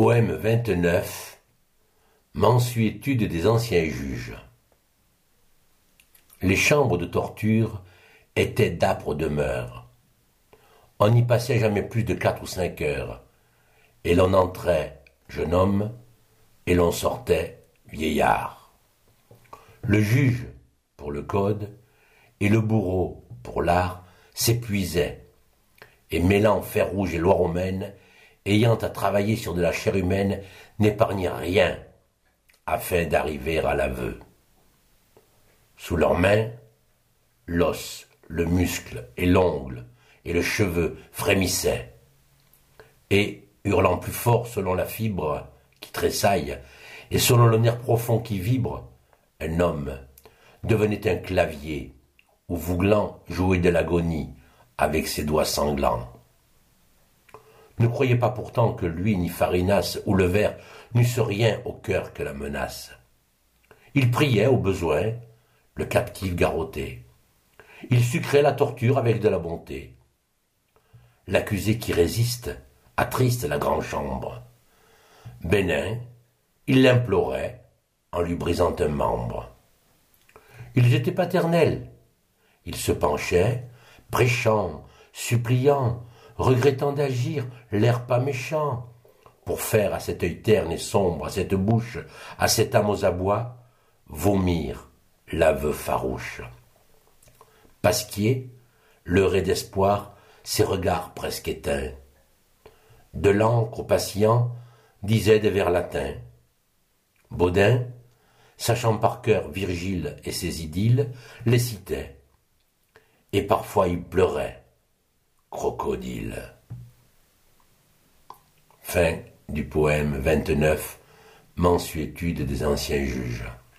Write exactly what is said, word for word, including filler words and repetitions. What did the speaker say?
Poème vingt-neuf. Mansuétude des anciens juges. Les chambres de torture étaient d'âpres demeures. On n'y passait jamais plus de quatre ou cinq heures, et l'on entrait jeune homme, et l'on sortait vieillard. Le juge, pour le code, et le bourreau, pour l'art, s'épuisaient, et mêlant fer rouge et loi romaine, ayant à travailler sur de la chair humaine, n'épargnaient rien, afin d'arriver à l'aveu. Sous leurs mains, l'os, le muscle et l'ongle et le cheveu frémissaient, et, hurlant plus fort selon la fibre qui tressaille, et selon le nerf profond qui vibre, un homme devenait un clavier, où Vouglan jouait de l'agonie avec ses doigts sanglants. Ne croyez pas pourtant que lui, ni Farinas, ou le ver, n'eussent rien au cœur que la menace. Il priait, au besoin, le captif garrotté. Il sucrait la torture avec de la bonté. L'accusé qui résiste attriste la grande chambre. Bénin, il l'implorait en lui brisant un membre. Ils étaient paternels. Ils se penchaient, prêchant, suppliant, regrettant d'agir, l'air pas méchant, pour faire à cet œil terne et sombre, à cette bouche, à cette âme aux abois, vomir l'aveu farouche. Pasquier, leurré d'espoir, ses regards presque éteints, de l'encre au patient, disait des vers latins. Baudin, sachant par cœur Virgile et ses idylles, les citait, et parfois il pleurait, crocodile. Fin du poème vingt-neuf, Mansuétude des anciens juges.